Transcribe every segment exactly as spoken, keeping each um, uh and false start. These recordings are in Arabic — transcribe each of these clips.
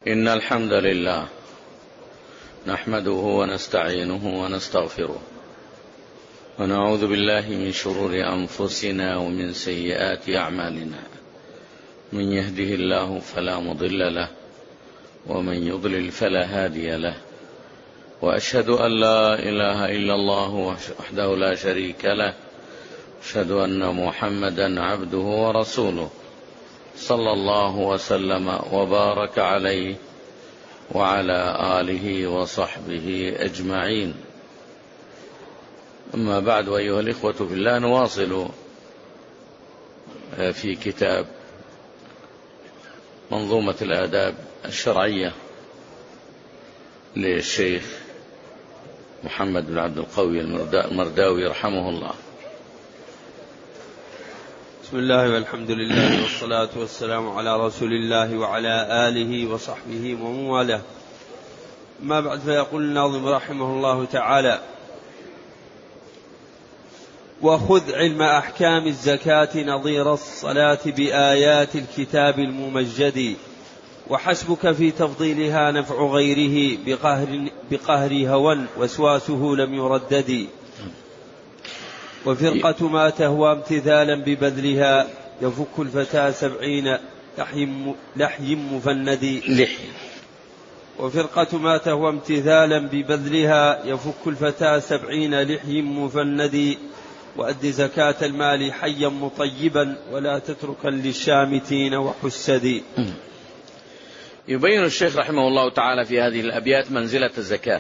إن الحمد لله نحمده ونستعينه ونستغفره ونعوذ بالله من شرور أنفسنا ومن سيئات أعمالنا. من يهده الله فلا مضل له ومن يضلل فلا هادي له، وأشهد أن لا إله إلا الله وحده لا شريك له، أشهد أن محمدا عبده ورسوله صلى الله وسلم وبارك عليه وعلى آله وصحبه أجمعين. أما بعد، أيها الإخوة في الله، نواصل في كتاب منظومة الآداب الشرعية للشيخ محمد بن عبد القوي المرداوي رحمه الله. بسم الله والحمد لله والصلاة والسلام على رسول الله وعلى آله وصحبه ومن والاه. ما بعد، فيقول الناظم رحمه الله تعالى: وخذ علم أحكام الزكاة نظير الصلاة بآيات الكتاب الممجد، وحسبك في تفضيلها نفع غيره بقهر, بقهر هوى وسواسه لم يردد. وفرقة ما تهوى امتثالا ببذلها يفك الفتى سبعين لحي مفند. وفرقة ما تهوى امتثالا ببذلها يفك الفتى سبعين لحي مفند. وأد زكاة المال حيا مطيبا ولا تتركا للشامتين وحسد. يبين الشيخ رحمه الله تعالى في هذه الأبيات منزلة الزكاة،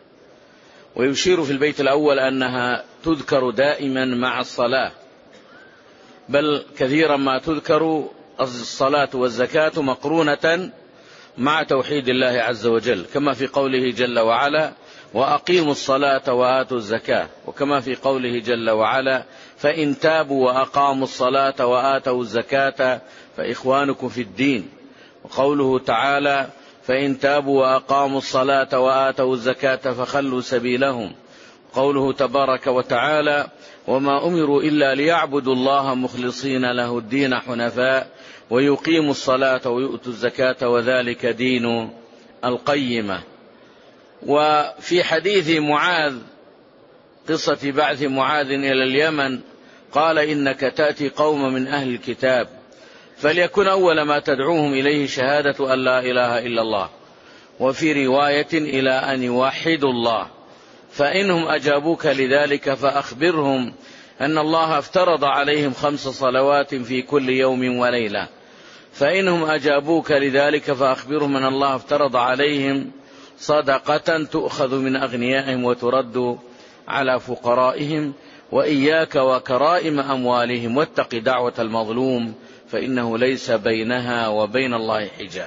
ويشير في البيت الأول أنها تذكر دائما مع الصلاة، بل كثيرا ما تذكر الصلاة والزكاة مقرونة مع توحيد الله عز وجل، كما في قوله جل وعلا: وأقيموا الصلاة وآتوا الزكاة، وكما في قوله جل وعلا: فإن تابوا وأقاموا الصلاة وآتوا الزكاة فإخوانكم في الدين. وقوله تعالى: فإن تابوا وأقاموا الصلاة وآتوا الزكاة فخلوا سبيلهم. قوله تبارك وتعالى: وما أمروا إلا ليعبدوا الله مخلصين له الدين حنفاء ويقيموا الصلاة ويؤتوا الزكاة وذلك دين القيمة. وفي حديث معاذ، قصة بعث معاذ إلى اليمن، قال: إنك تأتي قوم من أهل الكتاب فليكن أول ما تدعوهم إليه شهادة أن لا إله إلا الله، وفي رواية إلى أن يوحدوا الله، فإنهم أجابوك لذلك فأخبرهم أن الله افترض عليهم خمس صلوات في كل يوم وليلة، فإنهم أجابوك لذلك فأخبرهم أن الله افترض عليهم صدقة تؤخذ من أغنيائهم وترد على فقرائهم، وإياك وكرائم أموالهم واتق دعوة المظلوم فإنه ليس بينها وبين الله حجاب.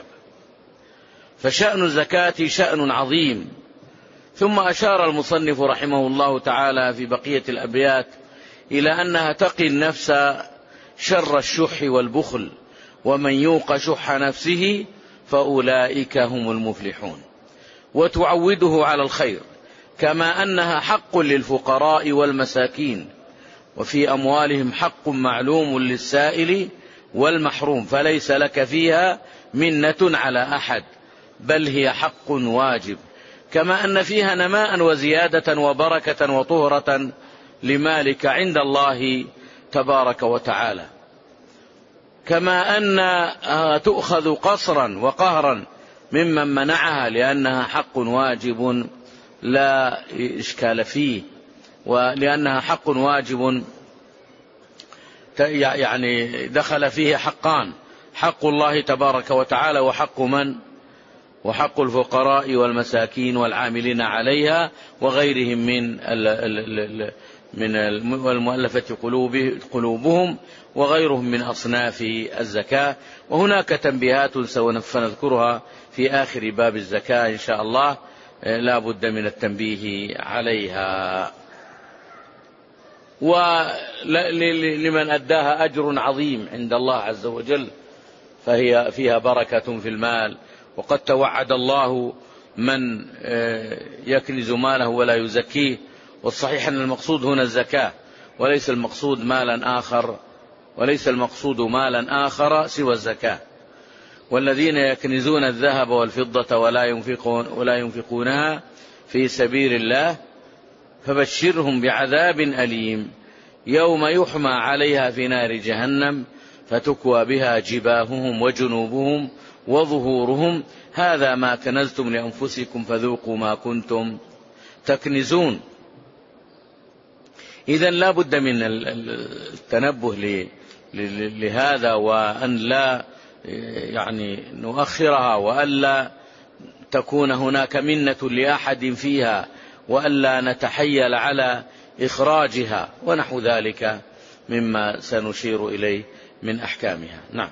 فشأن الزكاة شأن عظيم. ثم أشار المصنف رحمه الله تعالى في بقية الأبيات إلى أنها تقي النفس شر الشح والبخل، ومن يوق شح نفسه فأولئك هم المفلحون، وتعوده على الخير، كما أنها حق للفقراء والمساكين، وفي أموالهم حق معلوم للسائل والمحروم، فليس لك فيها منة على أحد، بل هي حق واجب، كما أن فيها نماء وزيادة وبركة وطهرة لمالك عند الله تبارك وتعالى، كما أن تؤخذ قصرا وقهرا ممن منعها، لأنها حق واجب لا إشكال فيه، ولأنها حق واجب يعني دخل فيه حقان: حق الله تبارك وتعالى وحق من؟ وحق الفقراء والمساكين والعاملين عليها وغيرهم من من المؤلفة قلوبهم وغيرهم من أصناف الزكاة. وهناك تنبيهات سنذكرها في آخر باب الزكاة إن شاء الله، لا بد من التنبيه عليها. ولمن أداها أجر عظيم عند الله عز وجل، فهي فيها بركة في المال. وقد توعد الله من يكنز ماله ولا يزكيه، والصحيح أن المقصود هنا الزكاة، وليس المقصود مالا آخر وليس المقصود مالا آخر سوى الزكاة. والذين يكنزون الذهب والفضة ولا ينفقون ولا ينفقونها في سبيل الله فبشرهم بعذاب أليم يوم يحمى عليها في نار جهنم فتكوى بها جباههم وجنوبهم وظهورهم هذا ما كنزتم لأنفسكم فذوقوا ما كنتم تكنزون. إذن لا بد من التنبه لهذا، وأن لا يعني نؤخرها، وألا تكون هناك منة لأحد فيها، وألا نتحيل على إخراجها ونحو ذلك مما سنشير إليه من أحكامها. نعم.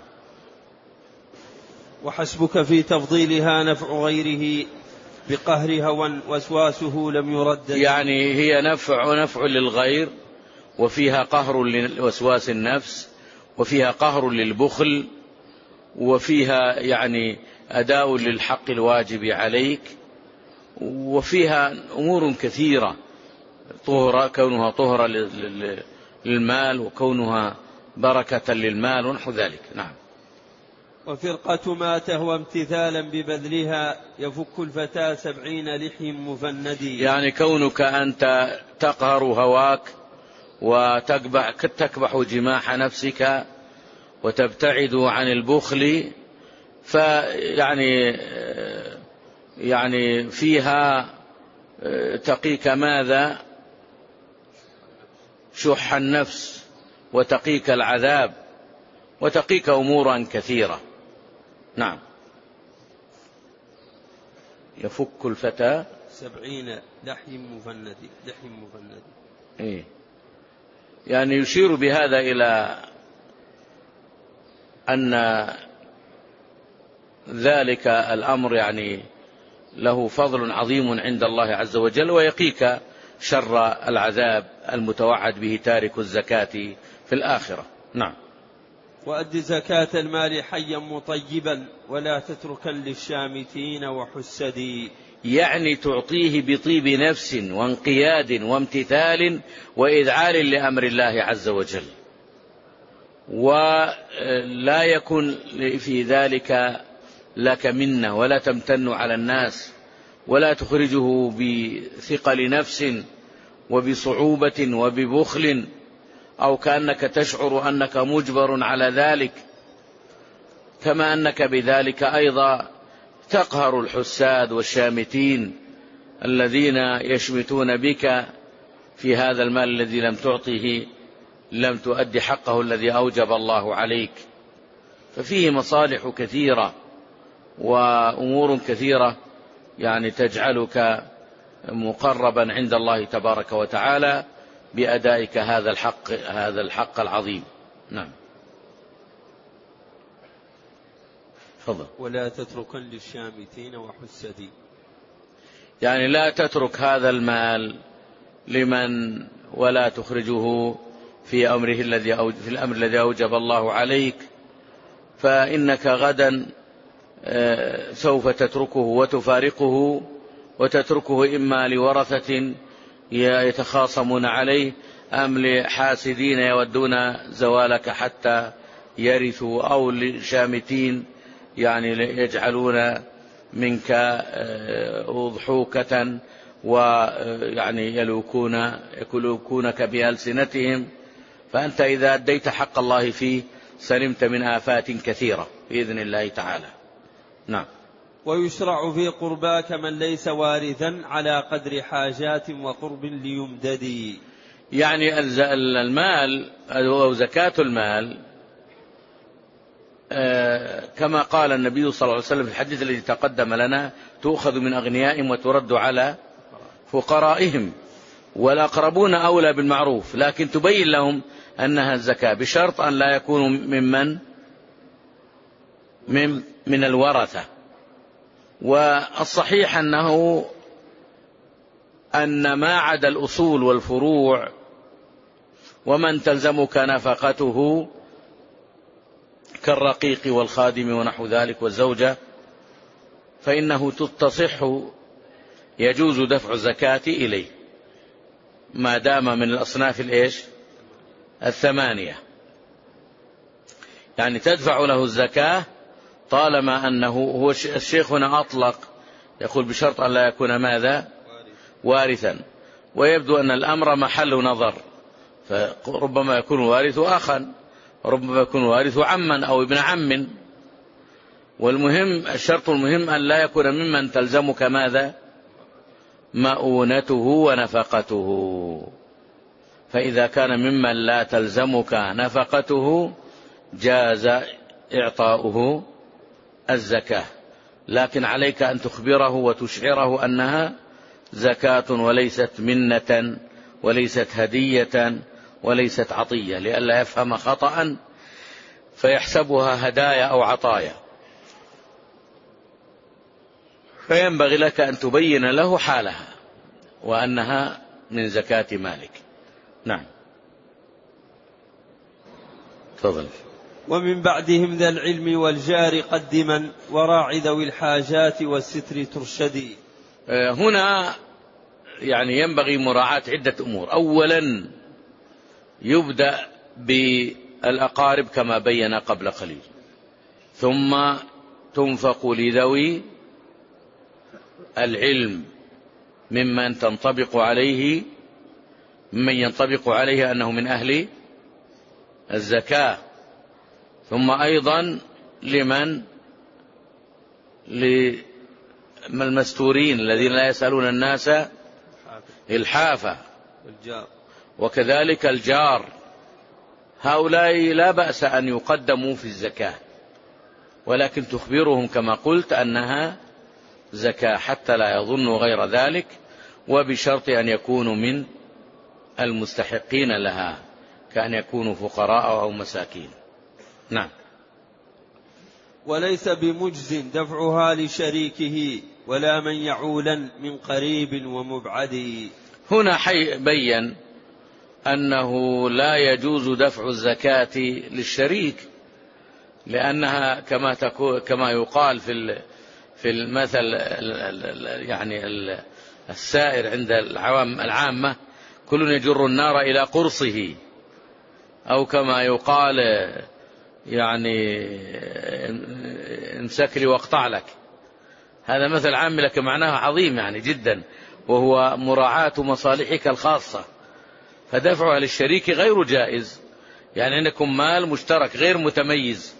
وحسبك في تفضيلها نفع غيره بقهر هوى وسواسه لم يرد. يعني هي نفع نفع للغير، وفيها قهر لوسواس النفس، وفيها قهر للبخل، وفيها يعني أداء للحق الواجب عليك، وفيها أمور كثيرة، طهرة كونها طهرة للمال، وكونها بركة للمال ونحو ذلك. نعم. وفرقة ما تهوى امتثالا ببذلها يفك الفتى سبعين لحي مفندي. يعني كونك أنت تقهر هواك وتكبح تكبح جماح نفسك وتبتعد عن البخل، فيعني يعني فيها تقيك ماذا؟ شح النفس، وتقيك العذاب، وتقيك أمورا كثيرة. نعم. يفك الفتى سبعين لحي مفندي لحي مفندي. إيه؟ يعني يشير بهذا إلى أن ذلك الأمر يعني له فضل عظيم عند الله عز وجل، ويقيك شر العذاب المتوعد به تارك الزكاة في الآخرة. نعم. وأد زكاة المال حيا مطيبا ولا تتركا للشامتين وحسدي. يعني تعطيه بطيب نفس وانقياد وامتثال وإذعال لأمر الله عز وجل، ولا يكن في ذلك لك منة، ولا تمتن على الناس، ولا تخرجه بثقل نفس وبصعوبة وببخل، أو كأنك تشعر أنك مجبر على ذلك، كما أنك بذلك أيضا تقهر الحساد والشامتين الذين يشمتون بك في هذا المال الذي لم تعطه، لم تؤدي حقه الذي أوجب الله عليك. ففيه مصالح كثيرة وأمور كثيرة يعني تجعلك مقربا عند الله تبارك وتعالى بأدائك هذا الحق هذا الحق العظيم. نعم. فضل. ولا تتركا للشامتين وحسدي. يعني لا تترك هذا المال لمن ولا تخرجه في أمره الذي أو في الأمر الذي أوجب الله عليك، فإنك غدا سوف تتركه وتفارقه، وتتركه إما لورثة يتخاصمون عليه، أم لحاسدين يودون زوالك حتى يرثوا، أو لشامتين يعني يجعلون منك أضحوكة ويعني يلوكون يلوكونك بألسنتهم. فأنت إذا أديت حق الله فيه سلمت من آفات كثيرة بإذن الله تعالى. نعم. ويشرع في قرباك من ليس وارثا على قدر حاجات وقرب ليمددي. يعني المال أو زكاة المال كما قال النبي صلى الله عليه وسلم في الحديث الذي تقدم لنا: تؤخذ من أغنيائهم وترد على فقرائهم، والأقربون أولى بالمعروف، لكن تبين لهم أنها الزكاة بشرط أن لا يكونوا ممن من, من الورثة. والصحيح أنه أن ما عدا الأصول والفروع ومن تلزمك نفقته كالرقيق والخادم ونحو ذلك والزوجة، فإنه تصح يجوز دفع الزكاة إليه ما دام من الأصناف الإيش الثمانية. يعني تدفع له الزكاة طالما أنه هو الشيخ هنا أطلق، يقول بشرط أن لا يكون ماذا؟ وارثا. ويبدو أن الأمر محل نظر، فربما يكون الوارث أخا، وربما يكون الوارث عما أو ابن عم. والمهم الشرط المهم أن لا يكون ممن تلزمك ماذا؟ مؤونته ونفقته. فإذا كان ممن لا تلزمك نفقته جاز إعطاؤه الزكاة، لكن عليك أن تخبره وتشعره أنها زكاة وليست منة وليست هدية وليست عطية، لئلا يفهم خطأ فيحسبها هدايا أو عطايا. فينبغي لك أن تبين له حالها وأنها من زكاة مالك. نعم، تفضل. ومن بعدهم ذا العلم والجار قدما وراع ذوي الحاجات والستر ترشدي. هنا يعني ينبغي مراعاة عدة أمور. أولا يبدأ بالأقارب كما بين قبل قليل، ثم تنفق لذوي العلم ممن تنطبق عليه ممن ينطبق عليه أنه من أهل الزكاة، ثم أيضا لمن للمستورين الذين لا يسألون الناس إلحافا، وكذلك الجار. هؤلاء لا بأس أن يقدموا في الزكاة، ولكن تخبرهم كما قلت أنها زكاة حتى لا يظنوا غير ذلك، وبشرط أن يكونوا من المستحقين لها، كأن يكونوا فقراء أو مساكين. نعم. وليس بمجز دفعها لشريكه ولا من يعولا من قريب ومبعد. هنا حي بين أنه لا يجوز دفع الزكاة للشريك، لأنها كما تكون كما يقال في في المثل يعني السائر عند العوام العامة: كل يجر النار إلى قرصه، أو كما يقال يعني امسك لي واقطع لك. هذا مثل عام لك معناه عظيم يعني جدا، وهو مراعاة مصالحك الخاصة. فدفعها للشريك غير جائز، يعني أنكم مال مشترك غير متميز،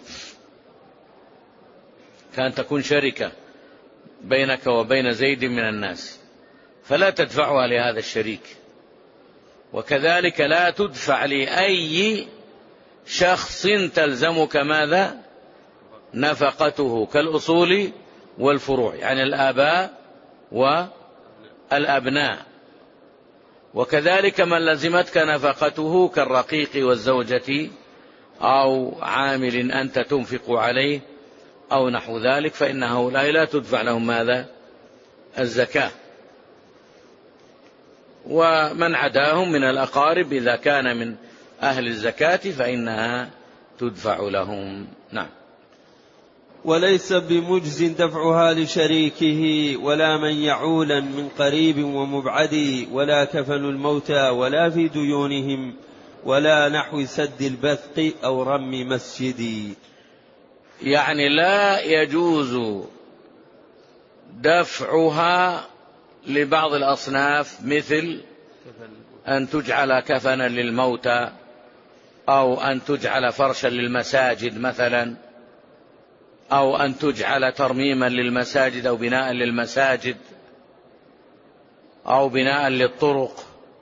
كان تكون شركة بينك وبين زيد من الناس، فلا تدفعها لهذا الشريك. وكذلك لا تدفع لأي شخص تلزمك ماذا؟ نفقته، كالأصول والفروع، يعني الآباء والأبناء. وكذلك من لزمتك نفقته كالرقيق والزوجة أو عامل أنت تنفق عليه أو نحو ذلك، فإن هؤلاء لا تدفع لهم ماذا؟ الزكاة. ومن عداهم من الأقارب إذا كان من أهل الزكاة فإنها تدفع لهم. نعم. وليس بمجز دفعها لشريكه ولا من يعولا من قريب ومبعد، ولا كفن الموتى ولا في ديونهم ولا نحو سد البثق أو رم مسجد. يعني لا يجوز دفعها لبعض الأصناف، مثل أن تجعل كفنا للموتى، أو أن تجعل فرشا للمساجد مثلا، أو أن تجعل ترميما للمساجد أو بناء للمساجد أو بناء للطرق،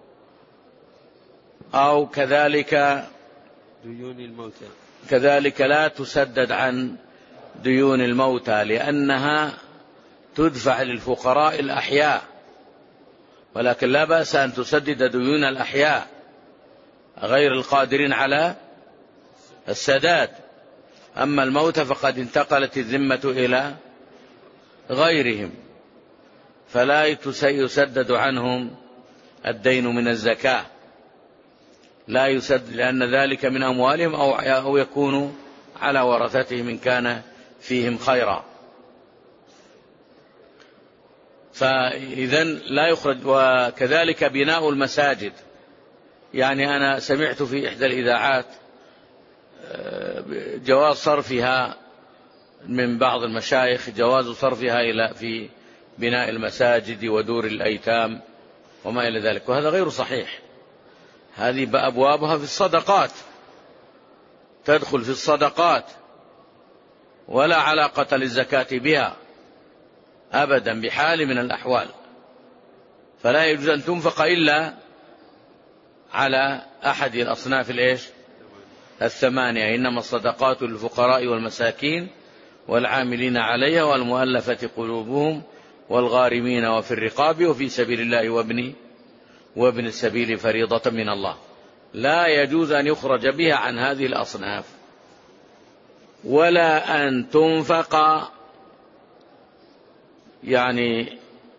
أو كذلك ديون الموتى كذلك لا تسدد عن ديون الموتى، لأنها تدفع للفقراء الأحياء، ولكن لا بأس أن تسدد ديون الأحياء غير القادرين على السداد. أما الموتى فقد انتقلت الذمة إلى غيرهم، فلا يسدد عنهم الدين من الزكاة، لا يسدد، لأن ذلك من أموالهم أو يكون على ورثتهم إن كان فيهم خيرا. فإذن لا يخرج. وكذلك بناء المساجد، يعني أنا سمعت في إحدى الإذاعات جواز صرفها من بعض المشايخ جواز صرفها إلى في بناء المساجد ودور الأيتام وما إلى ذلك، وهذا غير صحيح. هذه أبوابها في الصدقات، تدخل في الصدقات ولا علاقة للزكاة بها أبدا بحال من الأحوال، فلا يجوز أن تنفق إلا على أحد الأصناف الإيش الثمانية، إنما الصدقات للفقراء والمساكين والعاملين عليها والمؤلفة قلوبهم والغارمين وفي الرقاب وفي سبيل الله وابن وابن السبيل فريضة من الله. لا يجوز أن يخرج بها عن هذه الأصناف، ولا أن تنفق يعني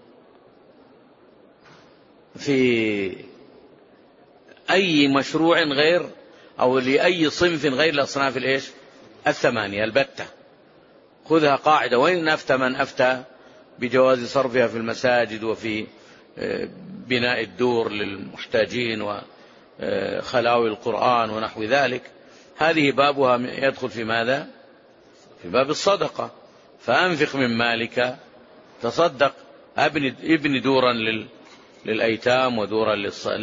في أي مشروع غير أو لأي صنف غير الأصناف الإيش الثمانية البتة. خذها قاعدة، وإن أفتى من أفتى بجواز صرفها في المساجد وفي بناء الدور للمحتاجين وخلاوي القرآن ونحو ذلك، هذه بابها يدخل في ماذا؟ في باب الصدقة. فأنفق من مالك، تصدق، ابن دورا للأيتام ودورا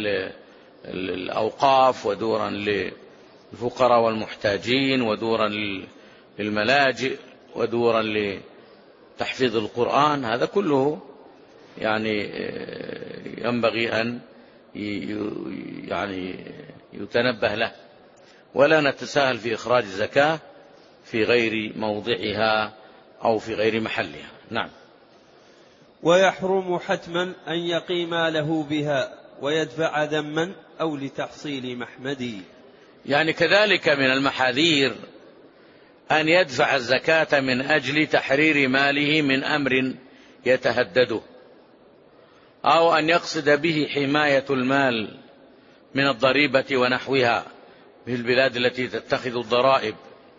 للأوقاف ودورا للفقراء والمحتاجين ودورا للملاجئ ودورا لتحفيظ القرآن، هذا كله يعني ينبغي أن يعني يتنبه له، ولا نتساهل في إخراج الزكاة في غير موضعها أو في غير محلها. نعم. ويحرم حتما أن يقيم له بها ويدفع ذما أو لتحصيل محمد. يعني كذلك من المحاذير أن يدفع الزكاة من أجل تحرير ماله من أمر يتهدده، أو أن يقصد به حماية المال من الضريبة ونحوها في البلاد التي تتخذ الضرائب،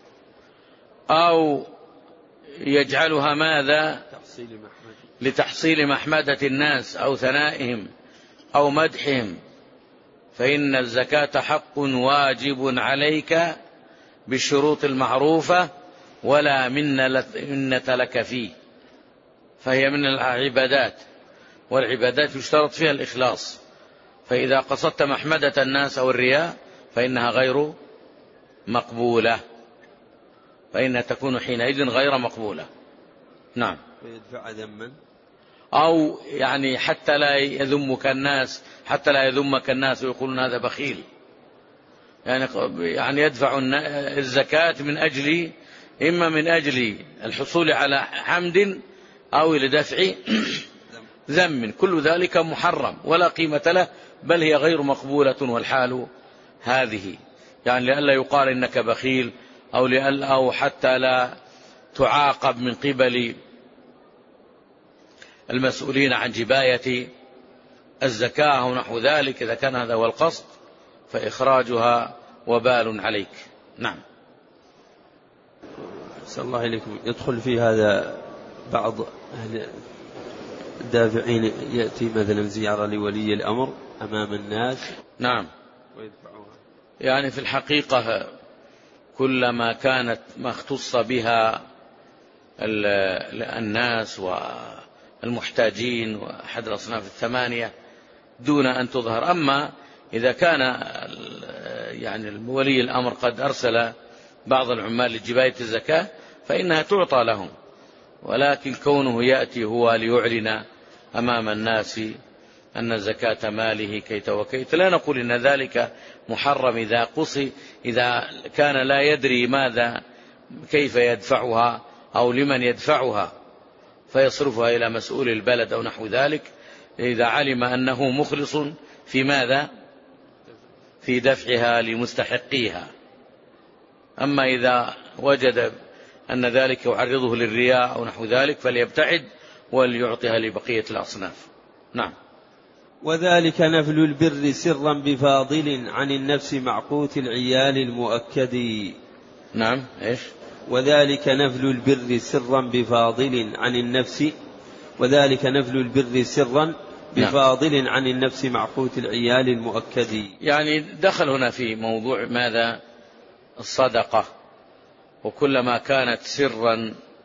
أو يجعلها ماذا لتحصيل محمدة الناس أو ثنائهم أو مدحهم، فإن الزكاة حق واجب عليك بالشروط المعروفة ولا منة لك فيه، فهي من العبادات، والعبادات يشترط فيها الإخلاص، فإذا قصدت محمدة الناس أو الرياء فإنها غير مقبولة، فإنها تكون حينئذ غير مقبولة. نعم. ويدفع ذما، أو يعني حتى لا يذمك الناس، حتى لا يذمك الناس ويقولون هذا بخيل، يعني يعني يدفع الزكاة من أجل إما من أجل الحصول على حمد أو لدفع ذم، كل ذلك محرم ولا قيمة له، بل هي غير مقبولة والحال هذه، يعني لئلا يقال إنك بخيل، أو لئلا أو حتى لا تعاقب من قبل المسؤولين عن جباية الزكاة ونحو ذلك. إذا كان هذا هو القصد فإخراجها وبال عليك. نعم. أحسن الله إليكم. يدخل في هذا بعض أهل الدافعين، يأتي مثلا زيارة لولي الأمر أمام الناس. نعم. ويدفعوها. يعني في الحقيقة كلما كانت ما اختص بها الناس والمحتاجين وأحد الأصناف الثمانية دون أن تظهر. أما إذا كان يعني ولي الأمر قد أرسل بعض العمال لجباية الزكاة فإنها تعطى لهم، ولكن كونه يأتي هو ليعلن أمام الناس أن زكاة ماله كيت وكيت، لا نقول إن ذلك محرم إذا قصي، إذا كان لا يدري ماذا كيف يدفعها أو لمن يدفعها فيصرفها إلى مسؤول البلد أو نحو ذلك، إذا علم أنه مخلص في ماذا في دفعها لمستحقيها. أما إذا وجد أن ذلك يعرضه للرياء أو نحو ذلك فليبتعد وليعطيها لبقية الأصناف. نعم. وذلك نفل البر سرا بفاضل عن النفس معقوت العيال المؤكد. نعم. إيش؟ وذلك نفل البر سرا بفاضل عن النفس وذلك نفل البر سرا بفاضل نعم. عن النفس معقوت العيال المؤكد. يعني دخل هنا في موضوع ماذا الصدقة، وكلما كانت سرا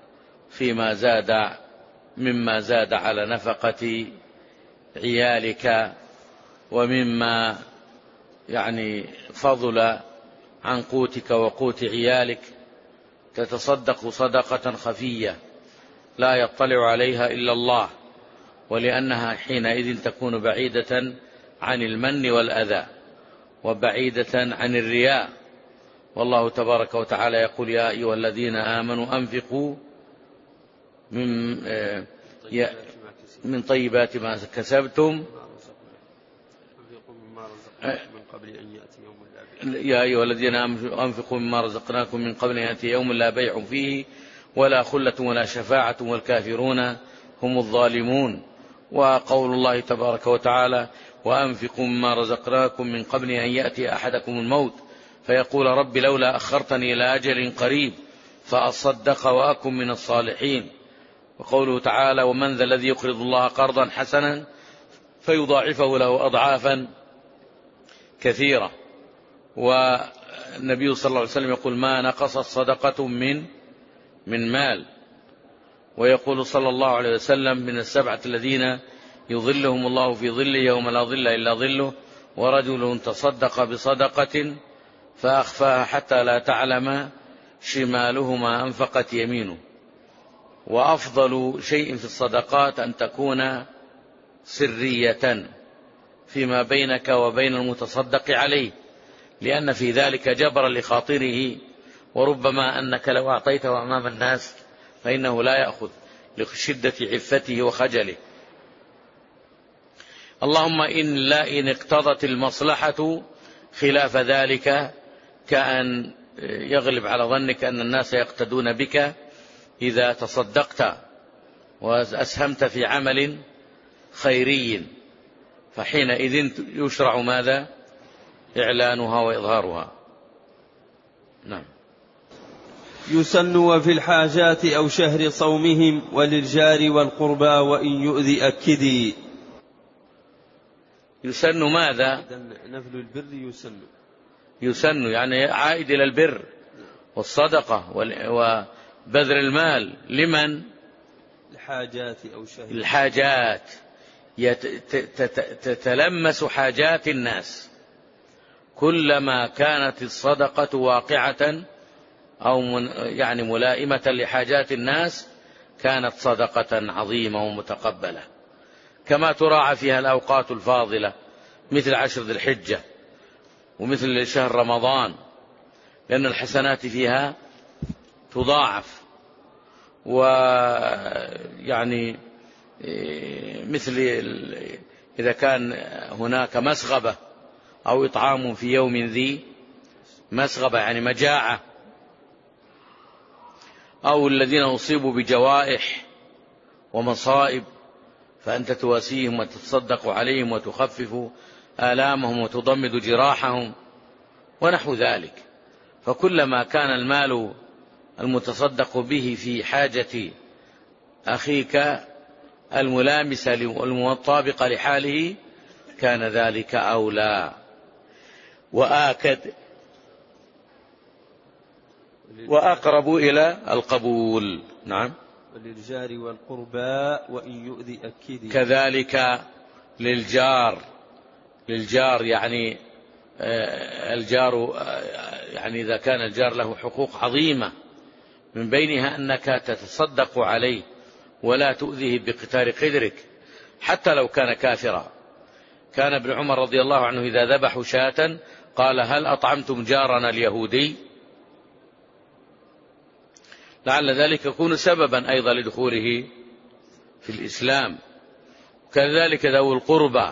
فيما زاد مما زاد على نفقة عيالك، ومما يعني فضل عن قوتك وقوت عيالك، تتصدق صدقة خفية لا يطلع عليها إلا الله، ولأنها حينئذ تكون بعيدة عن المن والأذى وبعيدة عن الرياء. والله تبارك وتعالى يقول: يا أيها الذين آمنوا أنفقوا من من طيبات ما كسبتم يا أيها الذين آمنوا أنفقوا مما رزقناكم من قبل أن يأتي يوم لا بيع فيه ولا خلة ولا شفاعة والكافرون هم الظالمون. وقول الله تبارك وتعالى: وأنفقوا مما رزقناكم من قبل أن يأتي أحدكم الموت فيقول رب لولا أخرتني إلى أجل قريب فأصدق وأكن من الصالحين. وقوله تعالى: ومن ذا الذي يقرض الله قرضا حسنا فيضاعفه له أضعافا كثيرة. والنبي صلى الله عليه وسلم يقول: ما نقصت صدقة من من مال. ويقول صلى الله عليه وسلم: من السبعة الذين يظلهم الله في ظله يوم لا ظل إلا ظله: ورجل تصدق بصدقة فأخفاها حتى لا تعلم شماله ما أنفقت يمينه. وأفضل شيء في الصدقات أن تكون سرية فيما بينك وبين المتصدق عليه، لأن في ذلك جبر لخاطره، وربما أنك لو أعطيته أمام الناس فإنه لا يأخذ لشدة عفته وخجله. اللهم إن لا إن اقتضت المصلحة خلاف ذلك، كأن يغلب على ظنك أن الناس يقتدون بك إذا تصدقت وأسهمت في عمل خيري، فحينئذ يشرع ماذا؟ إعلانها وإظهارها. نعم. يسن وفي الحاجات أو شهر صومهم وللجار والقربى وإن يؤذي أكدي. يسن ماذا؟ نفل البر يسن يسن يعني عائد إلى البر والصدقة وبذل المال. لمن؟ الحاجات أو شهر الحاجات، تتلمس حاجات الناس. كلما كانت الصدقة واقعة أو يعني ملائمة لحاجات الناس كانت صدقة عظيمة ومتقبلة، كما تراعى فيها الأوقات الفاضلة مثل عشر ذي الحجة ومثل شهر رمضان، لأن الحسنات فيها تضاعف. ويعني مثل إذا كان هناك مسغبة أو إطعام في يوم ذي مسغبة يعني مجاعة، أو الذين أصيبوا بجوائح ومصائب فأنت تواسيهم وتتصدق عليهم وتخفف آلامهم وتضمد جراحهم ونحو ذلك. فكلما كان المال المتصدق به في حاجة أخيك الملامسة والمطابقة لحاله كان ذلك أولى وآكد وأقرب إلى القبول. نعم. وللجار والقربى وإن يؤذي أكدي. كذلك للجار للجار يعني الجار يعني إذا كان الجار له حقوق عظيمة من بينها أنك تتصدق عليه ولا تؤذيه بقتار قدرك حتى لو كان كافرا. كان ابن عمر رضي الله عنه إذا ذبحوا شاة قال: هل أطعمتم جارنا اليهودي؟ لعل ذلك يكون سببا أيضا لدخوله في الإسلام. كذلك ذو القربى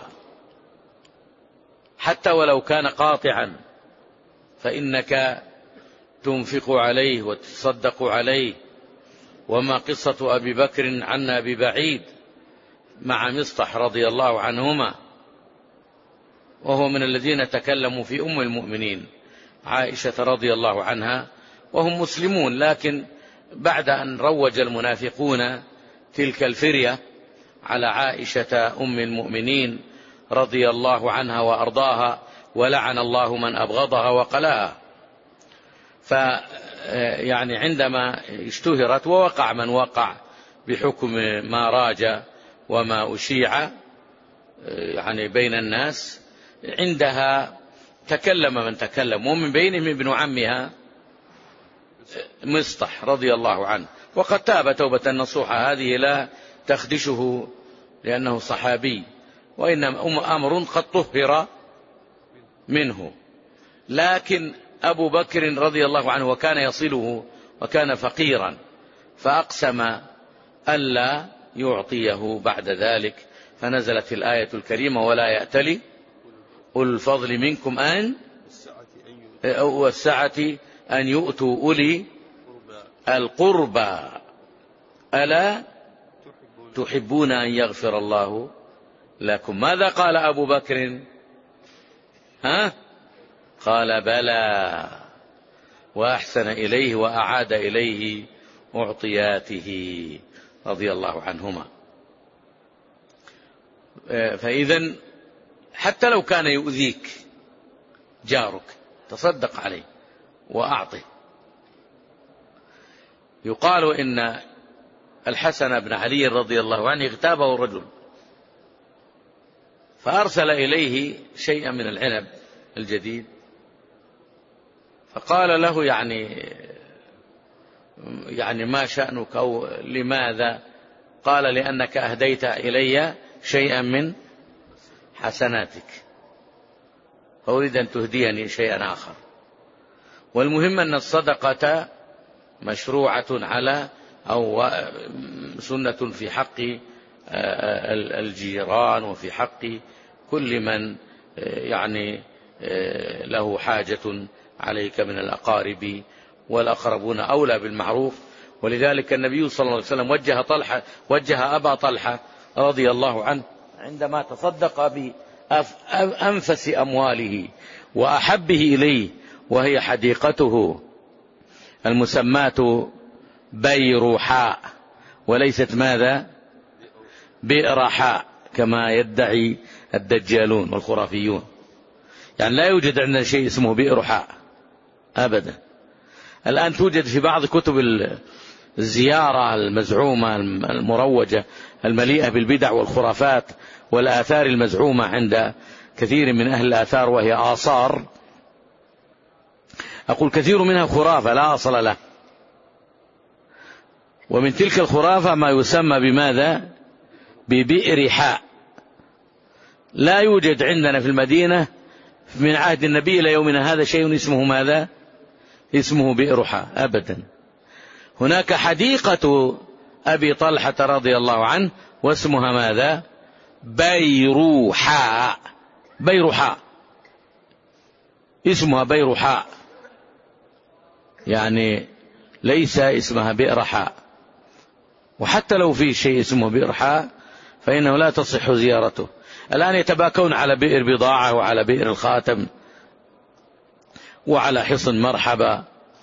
حتى ولو كان قاطعا فإنك تنفق عليه وتصدق عليه. وما قصة أبي بكر عنا ببعيد مع مصطح رضي الله عنهما، وهو من الذين تكلموا في أم المؤمنين عائشة رضي الله عنها وهم مسلمون، لكن بعد أن روج المنافقون تلك الفرية على عائشة أم المؤمنين رضي الله عنها وأرضاها ولعن الله من أبغضها وقلاها، يعني عندما اشتهرت ووقع من وقع بحكم ما راج وما أشيع يعني بين الناس، عندها تكلم من تكلم، ومن بينهم ابن عمها مصطح رضي الله عنه، وقد تاب توبة نصوحة، هذه لا تخدشه لأنه صحابي، وإنما أمر قد طهر منه. لكن أبو بكر رضي الله عنه وكان يصله وكان فقيرا، فأقسم ألا يعطيه بعد ذلك، فنزلت الآية الكريمة: ولا يأتل أولو الفضل منكم أن والسعة أن يؤتوا أولي القربى ألا تحبون أن يغفر الله لكم. ماذا قال أبو بكر؟ ها؟ قال: بلى، وأحسن إليه وأعاد إليه أعطياته رضي الله عنهما. فإذا حتى لو كان يؤذيك جارك تصدق عليه وأعطه. يقال إن الحسن بن علي رضي الله عنه اغتابه الرجل، فأرسل إليه شيئا من العنب الجديد، فقال له: يعني يعني ما شأنك أو لماذا؟ قال: لأنك أهديت إلي شيئا من حسناتك، فأريد أن تهديني شيئا آخر. والمهم أن الصدقة مشروعة على أو سنة في حق الجيران وفي حق كل من يعني له حاجة عليك من الأقارب، والأقربون أولى بالمعروف. ولذلك النبي صلى الله عليه وسلم وجه طلحة وجه أبا طلحة رضي الله عنه عندما تصدق بأنفس أمواله وأحبه إليه، وهي حديقته المسماة بيرحاء، وليست ماذا؟ بئرحاء كما يدعي الدجالون والخرافيون. يعني لا يوجد عندنا شيء اسمه بئرحاء أبدا. الآن توجد في بعض كتب الزيارة المزعومة المروجة المليئة بالبدع والخرافات والآثار المزعومة عند كثير من أهل الآثار، وهي آثار، أقول كثير منها خرافة لا أصل له. ومن تلك الخرافة ما يسمى بماذا؟ ببئر حاء. لا يوجد عندنا في المدينة من عهد النبي إلى يومنا هذا شيء اسمه ماذا؟ اسمه بئر حاء أبدا. هناك حديقة أبي طلحة رضي الله عنه واسمها ماذا؟ بيرحاء. بيرحاء اسمها بيرحاء، يعني ليس اسمها بئر حاء. وحتى لو في شيء اسمه بئر حاء فإنه لا تصح زيارته. الآن يتباكون على بئر بضاعة وعلى بئر الخاتم وعلى حصن مرحبا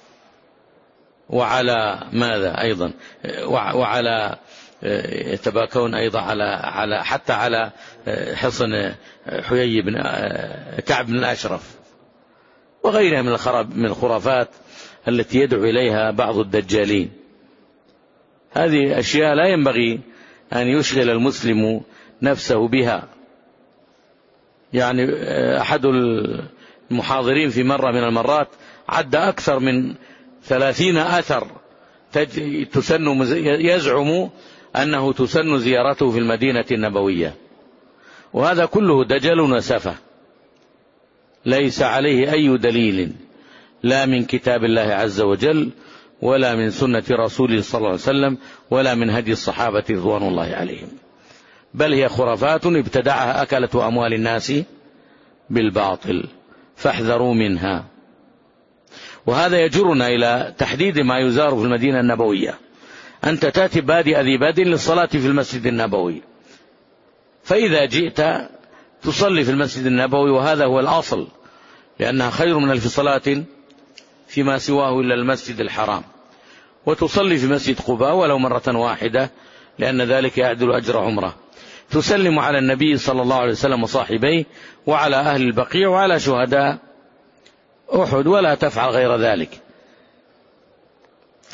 وعلى ماذا أيضا، وعلى يتباكون أيضا على على حتى على حصن حيي بن كعب بن الأشرف وغيرها من من الخرافات التي يدعو إليها بعض الدجالين. هذه أشياء لا ينبغي أن يشغل المسلم نفسه بها. يعني أحد المحاضرين في مرة من المرات عد أكثر من ثلاثين أثر تسن يزعم أنه تسن زيارته في المدينة النبوية، وهذا كله دجل وسفه ليس عليه أي دليل، لا من كتاب الله عز وجل ولا من سنة رسوله صلى الله عليه وسلم ولا من هدي الصحابة رضوان الله عليهم، بل هي خرافات ابتدعها أكلة أموال الناس بالباطل، فاحذروا منها. وهذا يجرنا إلى تحديد ما يزار في المدينة النبوية. أنت تأتي بادئ ذي بادئ للصلاة في المسجد النبوي، فإذا جئت تصلي في المسجد النبوي، وهذا هو الأصل، لأنها خير من ألف صلاة فيما سواه إلا المسجد الحرام. وتصلي في مسجد قباء ولو مرة واحدة، لأن ذلك يعدل أجر عمره. تسلم على النبي صلى الله عليه وسلم وصاحبيه وعلى أهل البقيع وعلى شهداء أحد، ولا تفعل غير ذلك.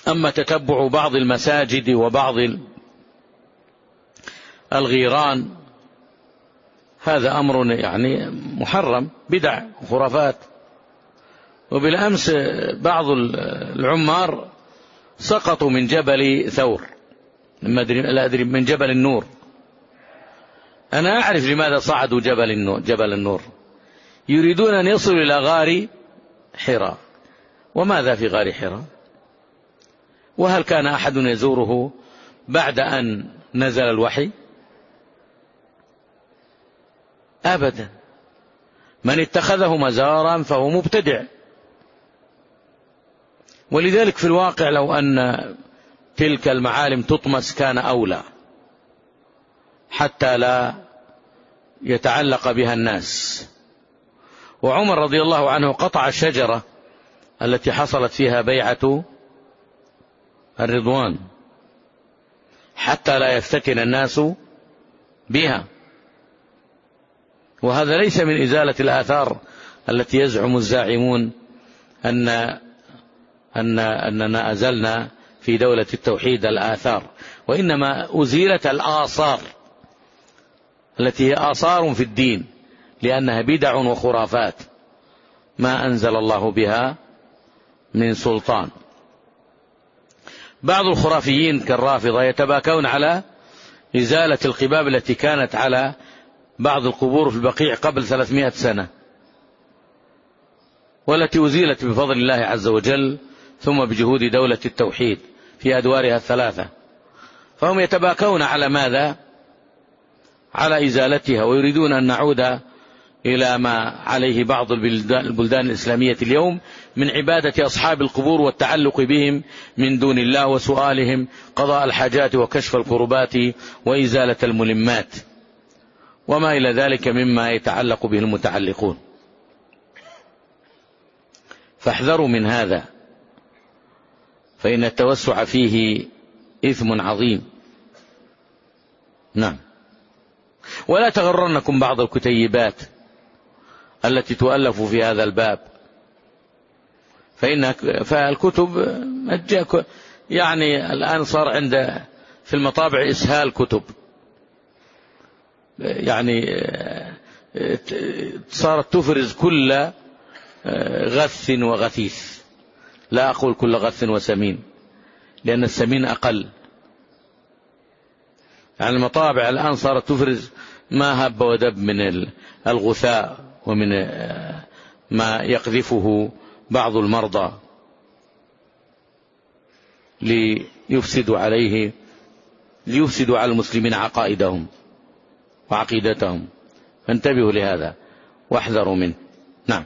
أما تتبع بعض المساجد وبعض الغيران هذا أمر يعني محرم، بدع وخرافات. وبالأمس بعض العمار سقطوا من جبل ثور، لا أدري من جبل النور. أنا أعرف لماذا صعدوا جبل النور, جبل النور. يريدون أن يصلوا إلى غار حراء. وماذا في غار حراء؟ وهل كان أحد يزوره بعد أن نزل الوحي؟ أبدا. من اتخذه مزارا فهو مبتدع. ولذلك في الواقع لو أن تلك المعالم تطمس كان أولى، حتى لا يتعلق بها الناس. وعمر رضي الله عنه قطع الشجرة التي حصلت فيها بيعة الرضوان حتى لا يفتتن الناس بها. وهذا ليس من إزالة الآثار التي يزعم الزاعمون أن أن أننا أزلنا في دولة التوحيد الآثار، وإنما أزيلت الآثار التي هي آثار في الدين، لأنها بدع وخرافات ما أنزل الله بها من سلطان. بعض الخرافيين كالرافضة يتباكون على إزالة القباب التي كانت على بعض القبور في البقيع قبل ثلاثمائة سنة، والتي أزيلت بفضل الله عز وجل ثم بجهود دولة التوحيد في أدوارها الثلاثة. فهم يتباكون على ماذا؟ على إزالتها، ويريدون أن نعود إلى ما عليه بعض البلدان الإسلامية اليوم من عبادة أصحاب القبور والتعلق بهم من دون الله وسؤالهم قضاء الحاجات وكشف الكربات وإزالة الملمات وما إلى ذلك مما يتعلق به المتعلقون. فاحذروا من هذا، فإن التوسع فيه إثم عظيم. نعم. ولا تغرنكم بعض الكتيبات التي تؤلف في هذا الباب، فإن فالكتب يعني الآن صار عند في المطابع إسهال كتب، يعني صارت تفرز كل غث وغثيث، لا أقول كل غث وسمين لأن السمين أقل. يعني المطابع الآن صارت تفرز ما هب ودب من الغثاء ومن ما يقذفه بعض المرضى ليفسدوا عليه ليفسدوا على المسلمين عقائدهم وعقيدتهم. فانتبهوا لهذا واحذروا منه. نعم.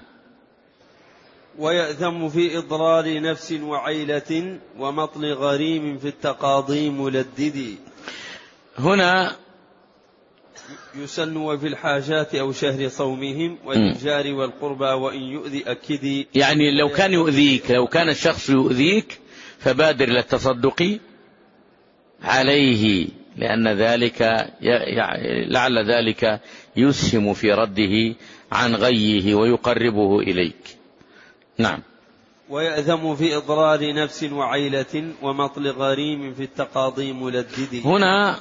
ويأثم في إضرار نفس وعيلة ومطل غريم في التقاضي ملدد. هنا يسن وفي الحاجات أو شهر صومهم والجار والقربى وإن يؤذي أكدي. يعني لو كان يؤذيك، لو كان الشخص يؤذيك فبادر للتصدق عليه، لأن ذلك لعل ذلك يسهم في رده عن غيه ويقربه إليك. نعم. ويأثم في إضرار نفس وعيلة ومطل غريم في التقاضي ملدد. هنا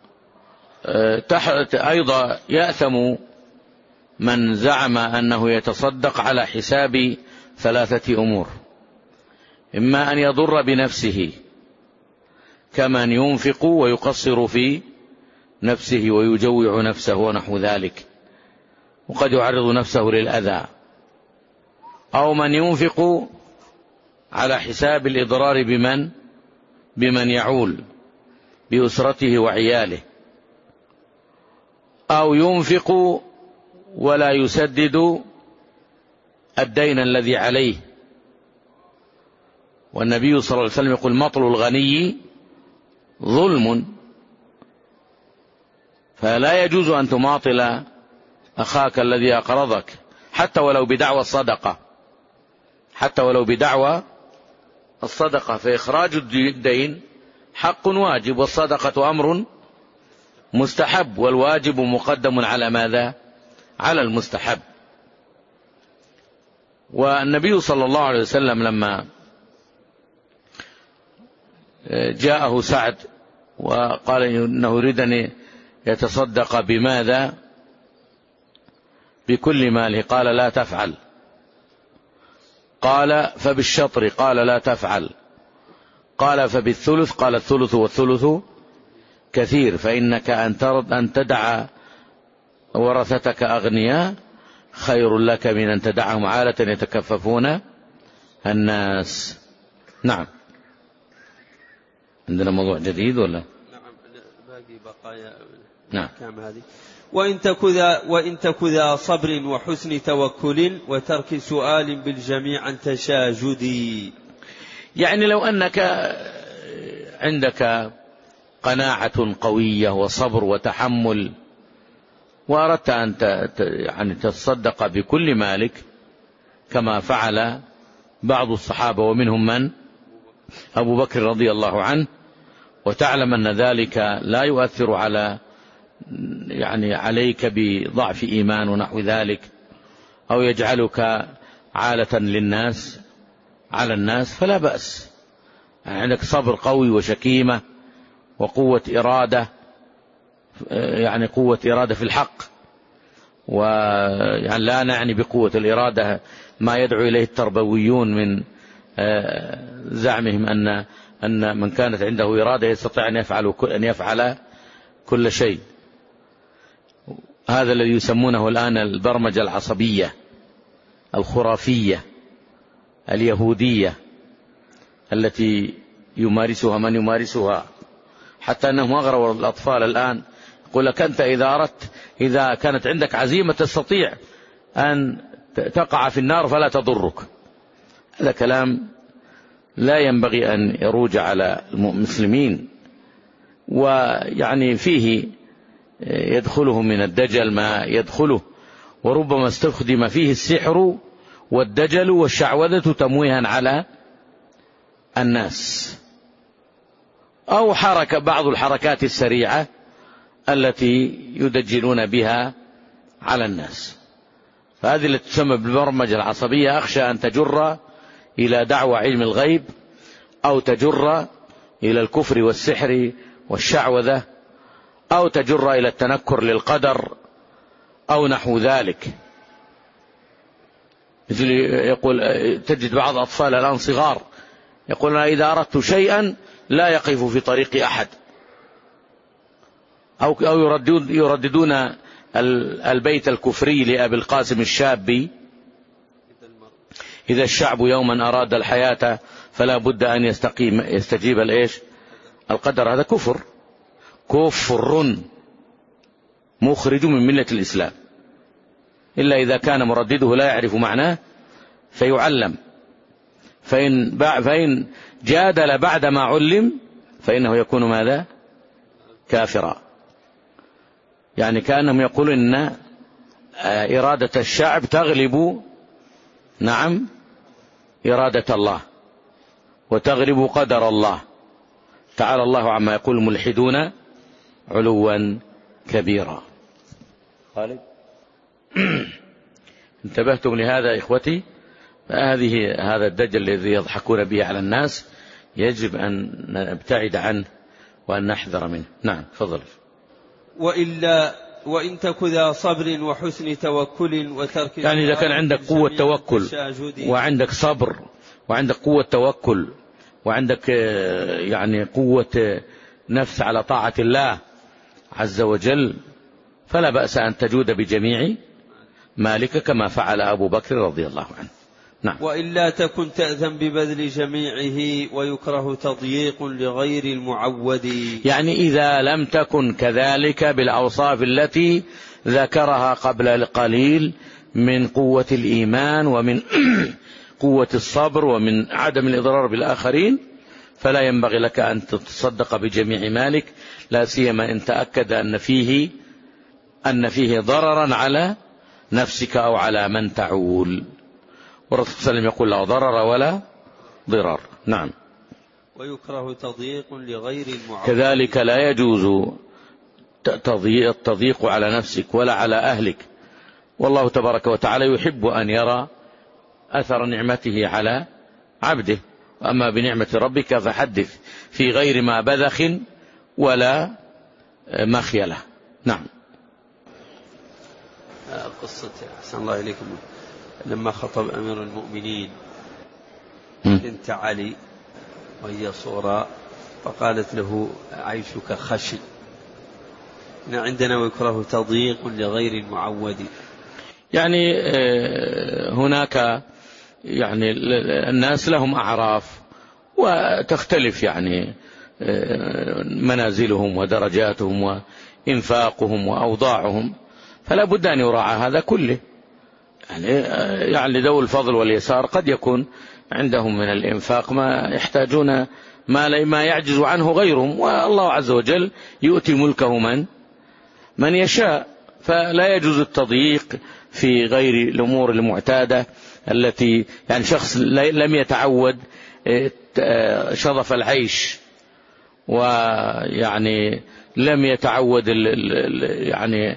أيضا يأثم من زعم أنه يتصدق على حساب ثلاثة أمور: إما أن يضر بنفسه كمن ينفق ويقصر في نفسه ويجوع نفسه ونحو ذلك، وقد يعرض نفسه للأذى، أو من ينفق على حساب الإضرار بمن بمن يعول بأسرته وعياله، أو ينفق ولا يسدد الدين الذي عليه. والنبي صلى الله عليه وسلم يقول: مطل الغني ظلم. فلا يجوز أن تماطل أخاك الذي أقرضك حتى ولو بدعوى الصدقة، حتى ولو بدعوى الصدقة، فإخراج الدين حق واجب، والصدقة أمر مستحب، والواجب مقدم على ماذا؟ على المستحب. والنبي صلى الله عليه وسلم لما جاءه سعد وقال إنه يريد أن يتصدق بماذا؟ بكل ماله. قال لا تفعل. قال فبالشطر. قال لا تفعل. قال فبالثلث. قال الثلث والثلث كثير، فإنك أن ترد أن تدع ورثتك أغنياء خير لك من أن تدعهم عالة يتكففون الناس. نعم. عندنا موضوع جديد ولا؟ نعم باقي بقايا. نعم. هذه وإن تك ذا وإن تك ذا صبر وحسن توكل وترك سؤال بالجميع عن تشاجدي. يعني لو أنك عندك قناعة قوية وصبر وتحمل وأردت أن يعني تتصدق بكل مالك كما فعل بعض الصحابة ومنهم من أبو بكر رضي الله عنه، وتعلم أن ذلك لا يؤثر على يعني عليك بضعف إيمان ونحو ذلك، أو يجعلك عالة للناس على الناس، فلا بأس. يعني عندك صبر قوي وشكيمة وقوة إرادة، يعني قوة إرادة في الحق، ويعني لا نعني بقوة الإرادة ما يدعو إليه التربويون من زعمهم أن أن من كانت عنده إرادة يستطيع أن يفعل أن يفعل كل شيء. هذا الذي يسمونه الآن البرمجة العصبية الخرافية اليهودية التي يمارسها من يمارسها، حتى أنهم أغروا الأطفال الآن. يقول لك أنت إذا أردت إذا كانت عندك عزيمة تستطيع أن تقع في النار فلا تضرك. هذا كلام لا ينبغي أن يروج على المسلمين، ويعني فيه يدخله من الدجل ما يدخله، وربما استخدم فيه السحر والدجل والشعوذة تمويها على الناس، أو حركة بعض الحركات السريعة التي يدجلون بها على الناس. فهذه التي تسمى بالبرمجة العصبية أخشى أن تجر إلى دعوى علم الغيب، أو تجر إلى الكفر والسحر والشعوذة، أو تجر إلى التنكر للقدر أو نحو ذلك. مثل يقول تجد بعض أطفال الآن صغار يقولون إذا أردت شيئا لا يقف في طريق أحد، أو يرددون, يرددون البيت الكفري لأبي القاسم الشابي: إذا الشعب يوما أراد الحياة فلا بد أن يستقيم يستجيب الإيش القدر. هذا كفر كفر مخرج من ملة الإسلام، إلا إذا كان مردده لا يعرف معناه فيعلم، فإن, فإن جادل بعد ما علم فإنه يكون ماذا؟ كافرا. يعني كأنهم يقولون إن إرادة الشعب تغلب نعم إرادة الله وتغلب قدر الله. تعالى الله عما يقول الملحدون علوا كبيرا. خالد انتبهتم لهذا إخوتي؟ هذه هذا الدجل الذي يضحكون به على الناس يجب أن نبتعد عنه وأن نحذر منه. نعم فضل. وإلا وإن تك ذا صبر وحسن توكل وترك، يعني إذا كان عندك قوة توكل وعندك صبر وعندك قوة توكل وعندك يعني قوة نفس على طاعة الله عز وجل، فلا بأس أن تجود بجميع مالك كما فعل أبو بكر رضي الله عنه. نعم. وإلا تكن تأذن ببذل جميعه ويكره تضييق لغير المعود. يعني إذا لم تكن كذلك بالأوصاف التي ذكرها قبل القليل من قوة الإيمان ومن قوة الصبر ومن عدم الإضرار بالآخرين، فلا ينبغي لك أن تتصدق بجميع مالك، لا سيما إن تأكد أن فيه أن فيه ضررا على نفسك أو على من تعول. والرسول صلى الله عليه وسلم يقول لا ضرر ولا ضرار. نعم. ويكره تضييق لغير المعود. كذلك لا يجوز التضييق على نفسك ولا على أهلك، والله تبارك وتعالى يحب أن يرى أثر نعمته على عبده، أما بنعمة ربك فحدث في غير ما بذخ ولا مخيلة. نعم. قصة أحسن الله إليكم لما خطب أمير المؤمنين بنت علي وهي صغرى فقالت له عيشك خشن، عندنا ويكره تضييق لغير المعود. يعني هناك يعني الناس لهم أعراف وتختلف يعني منازلهم ودرجاتهم وإنفاقهم وأوضاعهم، فلا بد أن يراعى هذا كله. يعني يعني ذوي الفضل واليسار قد يكون عندهم من الإنفاق ما يحتاجون ما ما يعجز عنه غيرهم، والله عز وجل يؤتي ملكه من من يشاء، فلا يجوز التضييق في غير الأمور المعتادة التي يعني شخص لم يتعود شظف العيش ويعني لم يتعود يعني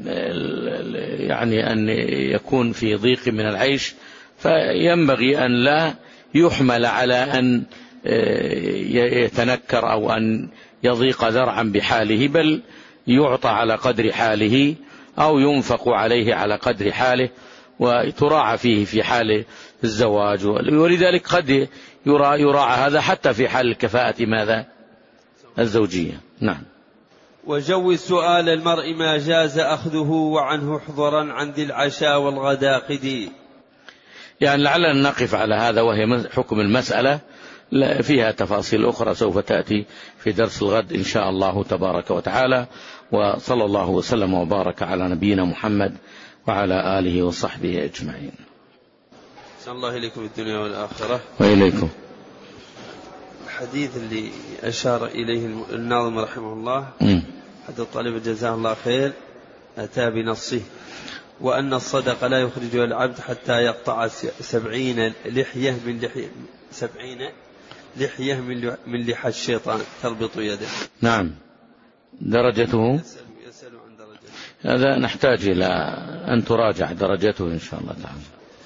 يعني أن يكون في ضيق من العيش، فينبغي أن لا يحمل على أن يتنكر أو أن يضيق ذرعا بحاله، بل يعطى على قدر حاله أو ينفق عليه على قدر حاله وتراعى فيه في حال الزواج. ولذلك قد يراعى, يراعى هذا حتى في حال الكفاءة ماذا الزوجية. نعم. وجوز سؤال المرء ما جاز أخذه وعنه حضرا عن ذي العشاء والغداء قدي. يعني لعلنا نقف على هذا، وهي حكم المسألة فيها تفاصيل أخرى سوف تأتي في درس الغد إن شاء الله تبارك وتعالى. وصلى الله وسلم وبارك على نبينا محمد وعلى آله وصحبه أجمعين. صلى الله إليكم الدنيا والآخرة. وإليكم. الحديث اللي أشار إليه الناظم رحمه الله حتى الطالب جزاه الله خير أتى بنصه، وأن الصدق لا يخرجها العبد حتى يقطع سبعين لحية من لحية سبعين لحية من من لحى الشيطان تربط يده. نعم. درجته يسأل عن درجته، هذا نحتاج إلى أن تراجع درجته إن شاء الله تعالى.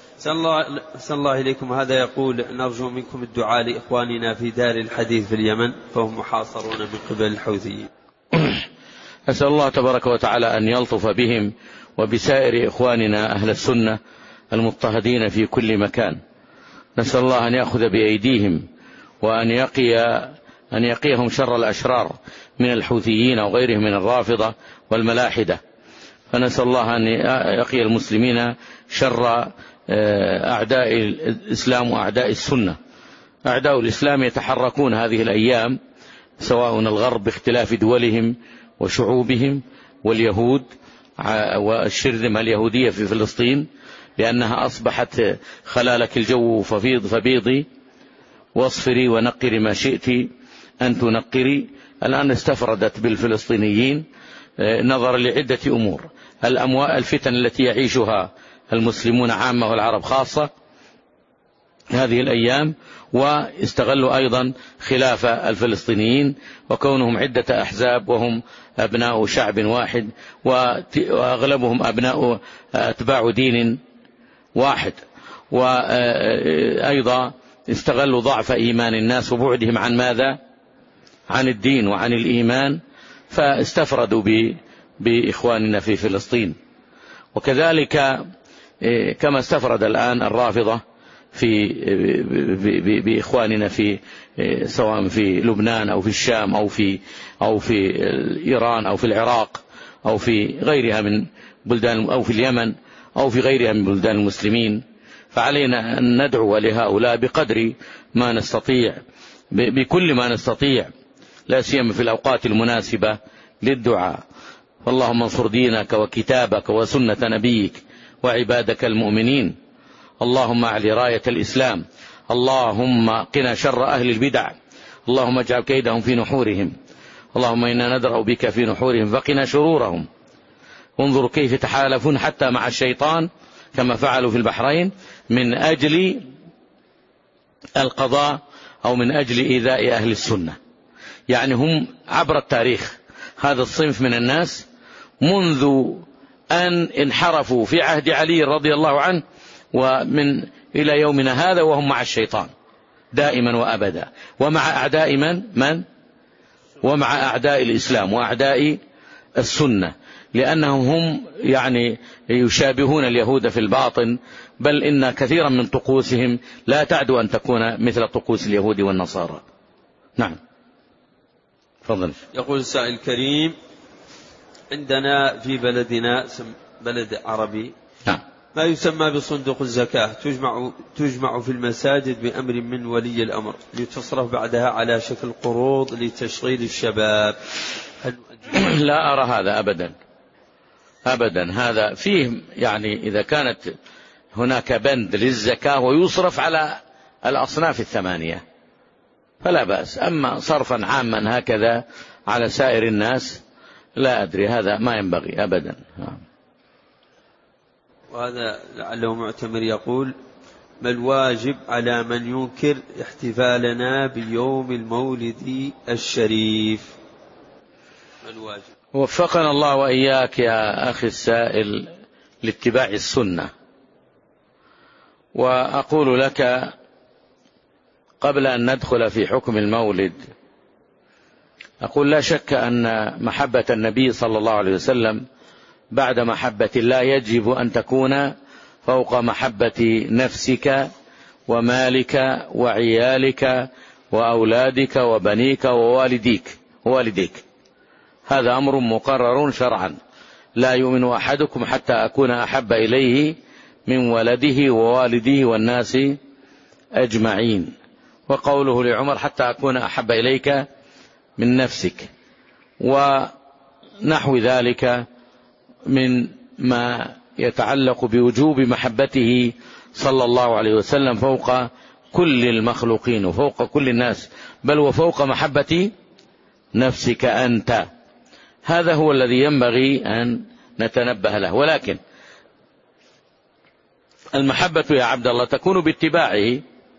صلى الله إليكم. هذا يقول نرجو منكم الدعاء لإخواننا في دار الحديث في اليمن فهم محاصرون من قبل الحوثيين. أسأل الله تبارك وتعالى أن يلطف بهم وبسائر إخواننا أهل السنة المضطهدين في كل مكان. نسأل الله أن يأخذ بأيديهم وأن يقي أن يقيهم شر الأشرار من الحوثيين وغيرهم من الرافضة والملاحدة. فنسأل الله أن يقي المسلمين شر أعداء الإسلام وأعداء السنة. أعداء الإسلام يتحركون هذه الأيام سواء الغرب باختلاف دولهم وشعوبهم واليهود والشرذمة اليهودية في فلسطين، لأنها أصبحت خلالك الجو ففيض فبيضي واصفري ونقري ما شئت أن تنقري. الآن استفردت بالفلسطينيين نظرا لعدة أمور: الأموال، الفتن التي يعيشها المسلمون عامة والعرب خاصة هذه الأيام، واستغلوا أيضا خلاف الفلسطينيين وكونهم عدة أحزاب وهم أبناء شعب واحد وأغلبهم أبناء أتباع دين واحد، وأيضا استغلوا ضعف إيمان الناس وبعدهم عن ماذا؟ عن الدين وعن الإيمان، فاستفردوا بإخواننا في فلسطين. وكذلك كما استفرد الآن الرافضة في بإخواننا في سواء في لبنان أو في الشام أو في أو في إيران أو في العراق أو في غيرها من بلدان أو في اليمن أو في غيرها من بلدان المسلمين. فعلينا أن ندعو لهؤلاء بقدر ما نستطيع، بكل ما نستطيع، لا سيما في الأوقات المناسبة للدعاء. اللهم انصر دينك وكتابك وسنة نبيك وعبادك المؤمنين. اللهم اعل راية الإسلام. اللهم قنا شر أهل البدع. اللهم اجعل كيدهم في نحورهم. اللهم إنا ندرأ بك في نحورهم فقنا شرورهم. انظروا كيف تحالفون حتى مع الشيطان كما فعلوا في البحرين من أجل القضاء أو من أجل إيذاء أهل السنة. يعني هم عبر التاريخ هذا الصنف من الناس منذ أن انحرفوا في عهد علي رضي الله عنه ومن إلى يومنا هذا وهم مع الشيطان، دائما وأبدا، ومع أعداء من من ومع أعداء الإسلام وأعداء السنة، لأنهم هم يعني يشابهون اليهود في الباطن، بل إن كثيرا من طقوسهم لا تعدو أن تكون مثل طقوس اليهود والنصارى. نعم. فضل. يقول السائل الكريم: عندنا في بلدنا بلد عربي نعم. ما يسمى بصندوق الزكاة، تجمع, تجمع في المساجد بأمر من ولي الأمر لتصرف بعدها على شكل قروض لتشغيل الشباب، هل لا أرى هذا أبدا أبدا. هذا فيه يعني إذا كانت هناك بند للزكاة ويصرف على الأصناف الثمانية فلا بأس، أما صرفا عاما هكذا على سائر الناس لا أدري، هذا ما ينبغي أبدا. وهذا لعله معتمر يقول: ما الواجب على من ينكر احتفالنا بيوم المولد الشريف؟ ما الواجب؟ وفقنا الله وإياك يا أخي السائل لاتباع السنة. وأقول لك قبل أن ندخل في حكم المولد، أقول لا شك أن محبة النبي صلى الله عليه وسلم بعد محبة الله يجب أن تكون فوق محبة نفسك ومالك وعيالك وأولادك وبنيك ووالديك ووالديك. هذا أمر مقرر شرعا، لا يؤمن أحدكم حتى أكون أحب إليه من ولده ووالده والناس أجمعين. وقوله لعمر: حتى أكون أحب إليك من نفسك، ونحو ذلك من ما يتعلق بوجوب محبته صلى الله عليه وسلم فوق كل المخلوقين وفوق كل الناس، بل وفوق محبة نفسك أنت. هذا هو الذي ينبغي أن نتنبه له. ولكن المحبة يا عبد الله تكون باتباعه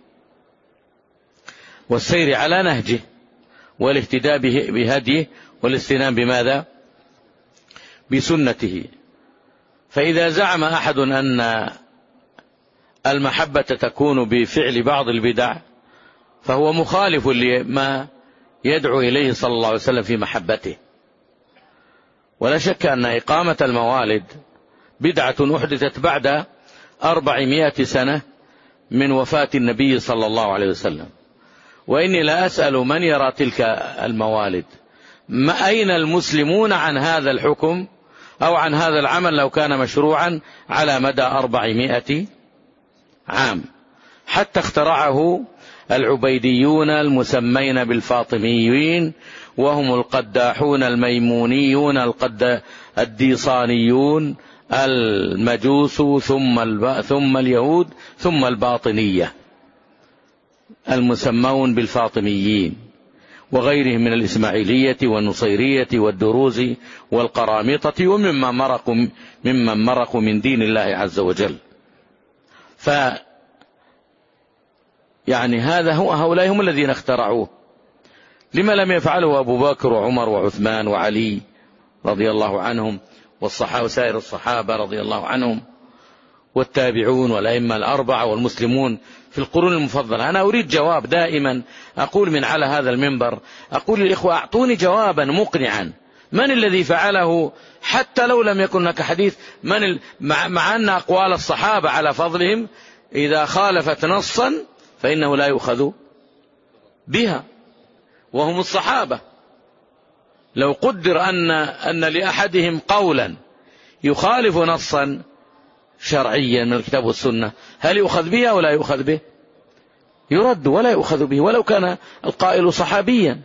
والسير على نهجه والاهتداء بهديه والاستنان بماذا؟ بسنته. فإذا زعم أحد أن المحبة تكون بفعل بعض البدع فهو مخالف لما يدعو إليه صلى الله عليه وسلم في محبته. ولا شك أن إقامة الموالد بدعة أحدثت بعد أربعمائة سنة من وفاة النبي صلى الله عليه وسلم. وإني لا أسأل من يرى تلك الموالد ما أين المسلمون عن هذا الحكم أو عن هذا العمل لو كان مشروعا على مدى أربعمائة عام، حتى اخترعه العبيديون المسمين بالفاطميين، وهم القداحون الميمونيون القد الديصانيون المجوس ثم الب... ثم اليهود ثم الباطنية المسمون بالفاطميين، وغيرهم من الإسماعيلية والنصيرية والدروز والقرامطة وممن مرقوا ممن مرقوا من دين الله عز وجل. ف يعني هذا هو هؤلاء هم الذين اخترعوه. لما لم يفعله أبو بكر وعمر وعثمان وعلي رضي الله عنهم والصحابة وسائر الصحابة رضي الله عنهم والتابعون والأئمة الأربعة والمسلمون في القرون المفضلة؟ أنا أريد جواب دائما، أقول من على هذا المنبر، أقول للإخوة أعطوني جوابا مقنعا، من الذي فعله حتى لو لم يكن هناك حديث؟ من ال... مع... مع أن أقوال الصحابة على فضلهم إذا خالفت نصا فإنه لا يؤخذ بها، وهم الصحابة. لو قدر أن, أن لأحدهم قولا يخالف نصا شرعيا من الكتاب والسنة، هل يؤخذ به أو لا يؤخذ به؟ يرد ولا يؤخذ به ولو كان القائل صحابيا.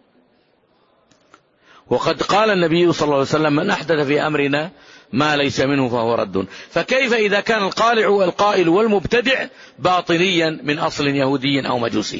وقد قال النبي صلى الله عليه وسلم: من أحدث في أمرنا ما ليس منه فهو رد. فكيف إذا كان القالع القائل والمبتدع باطنيا من أصل يهودي أو مجوسي؟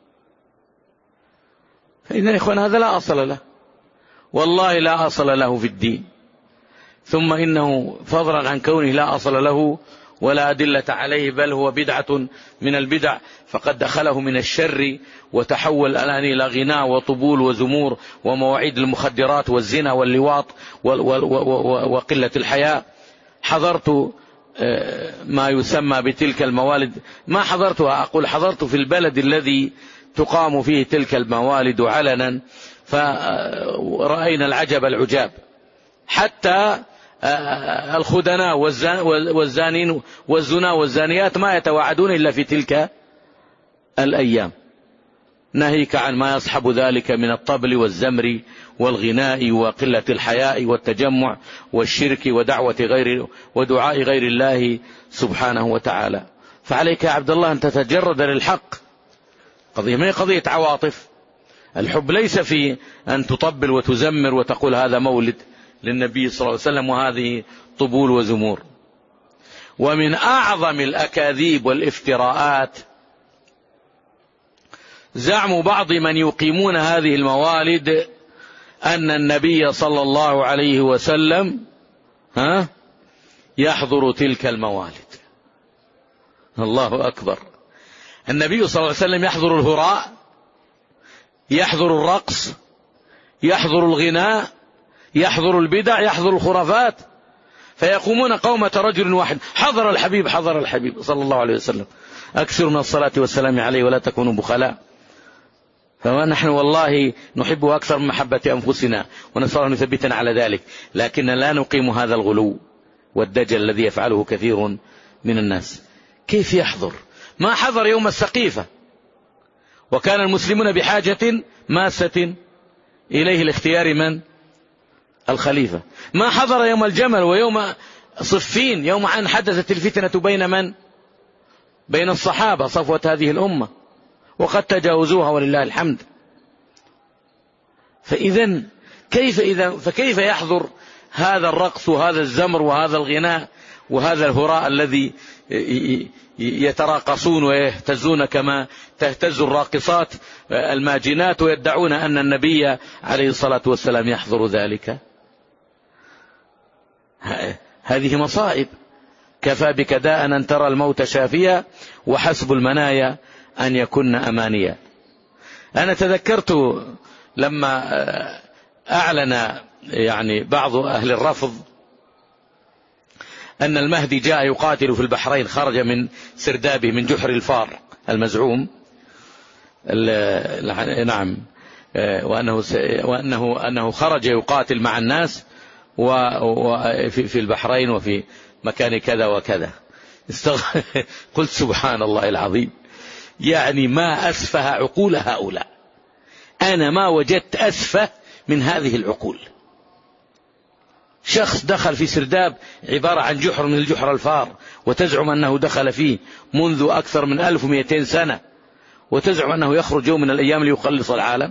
فإذا يا إخوان هذا لا أصل له، والله لا أصل له في الدين. ثم إنه فضلا عن كونه لا أصل له ولا أدلة عليه، بل هو بدعة من البدع، فقد دخله من الشر وتحول الآن إلى غناء وطبول وزمور ومواعيد المخدرات والزنا واللواط وقلة الحياء. حضرت ما يسمى بتلك الموالد، ما حضرتها، أقول حضرت في البلد الذي تقام فيه تلك الموالد علنا، فرأينا العجب العجاب، حتى الخدناء والزانين والزنا والزانيات ما يتواعدون إلا في تلك الأيام، ناهيك عن ما يصحب ذلك من الطبل والزمر والغناء وقلة الحياء والتجمع والشرك ودعوة غير ودعاء غير الله سبحانه وتعالى. فعليك يا عبد الله أن تتجرد للحق. قضية ما هي قضية عواطف. الحب ليس في أن تطبل وتزمر وتقول هذا مولد للنبي صلى الله عليه وسلم وهذه طبول وزمور. ومن أعظم الأكاذيب والافتراءات زعم بعض من يقيمون هذه الموالد أن النبي صلى الله عليه وسلم ها يحضر تلك الموالد. الله أكبر. النبي صلى الله عليه وسلم يحضر الهراء، يحضر الرقص، يحضر الغناء، يحضر البدع، يحضر الخرافات، فيقومون قومة رجل واحد: حضر الحبيب، حضر الحبيب صلى الله عليه وسلم، أكثر من الصلاة والسلام عليه ولا تكونوا بخلاء. فنحن والله نحبه أكثر من محبة أنفسنا، ونسأل أن يثبتنا على ذلك، لكن لا نقيم هذا الغلو والدجل الذي يفعله كثير من الناس. كيف يحضر؟ ما حضر يوم السقيفة، وكان المسلمون بحاجة ماسة إليه لاختيار من؟ الخليفة. ما حضر يوم الجمل ويوم صفين، يوم أن حدثت الفتنة بين من؟ بين الصحابة، صفوة هذه الأمة، وقد تجاوزوها ولله الحمد. فإذا كيف إذا فكيف يحضر هذا الرقص وهذا الزمر وهذا الغناء وهذا الهراء الذي يتراقصون ويهتزون كما تهتز الراقصات الماجنات، ويدعون أن النبي عليه الصلاة والسلام يحضر ذلك؟ هذه مصائب. كفى بك داء أن ترى الموت شافيا، وحسب المنايا أن يكن أمانيا. أنا تذكرت لما أعلن يعني بعض أهل الرفض أن المهدي جاء يقاتل في البحرين، خرج من سردابه من جحر الفار المزعوم، نعم، وأنه وأنه أنه خرج يقاتل مع الناس وفي البحرين وفي مكان كذا وكذا. قلت سبحان الله العظيم، يعني ما أسفه عقول هؤلاء. أنا ما وجدت أسفه من هذه العقول. شخص دخل في سرداب عبارة عن جحر من الجحر الفار، وتزعم أنه دخل فيه منذ أكثر من ألف ومئتين سنة، وتزعم أنه يخرج يوم من الأيام ليخلص العالم.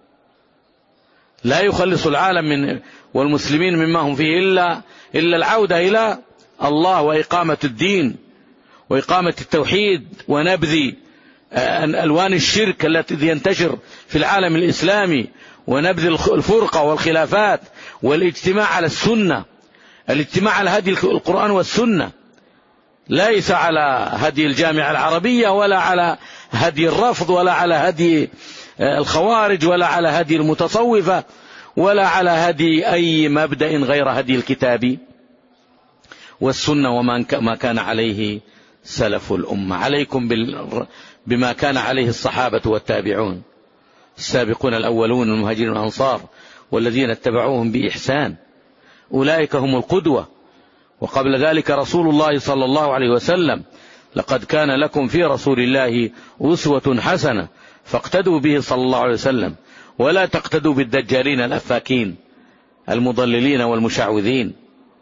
لا يخلص العالم من والمسلمين مما هم فيه إلا, إلا العودة إلى الله وإقامة الدين وإقامة التوحيد ونبذ ألوان الشرك التي ينتشر في العالم الإسلامي، ونبذ الفرقة والخلافات، والاجتماع على السنة، الاجتماع على هدي القرآن والسنة، ليس على هدي الجامعة العربية ولا على هدي الرفض ولا على هدي الخوارج ولا على هدي المتصوفة ولا على هدي أي مبدأ غير هدي الكتاب والسنة وما كان عليه سلف الأمة. عليكم بما كان عليه الصحابة والتابعون السابقون الأولون المهاجرين والأنصار والذين اتبعوهم بإحسان، أولئك هم القدوة. وقبل ذلك رسول الله صلى الله عليه وسلم: لقد كان لكم في رسول الله أسوة حسنة فاقتدوا به صلى الله عليه وسلم، ولا تقتدوا بالدجالين الأفاكين المضللين والمشعوذين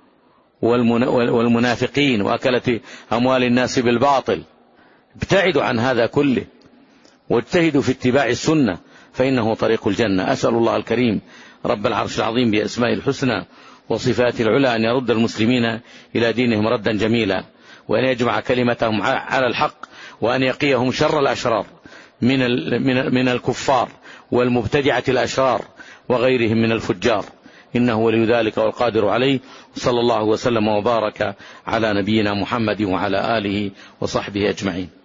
والمنافقين وأكلة أموال الناس بالباطل. ابتعدوا عن هذا كله واجتهدوا في اتباع السنة، فإنه طريق الجنة. أسأل الله الكريم رب العرش العظيم بأسماء الحسنى وصفات العلى أن يرد المسلمين إلى دينهم ردا جميلا، وأن يجمع كلمتهم على الحق، وأن يقيهم شر الأشرار من من الكفار والمبتدعة الأشرار وغيرهم من الفجار، إنه ولي ذلك والقادر عليه. صلى الله وسلم وبارك على نبينا محمد وعلى آله وصحبه أجمعين.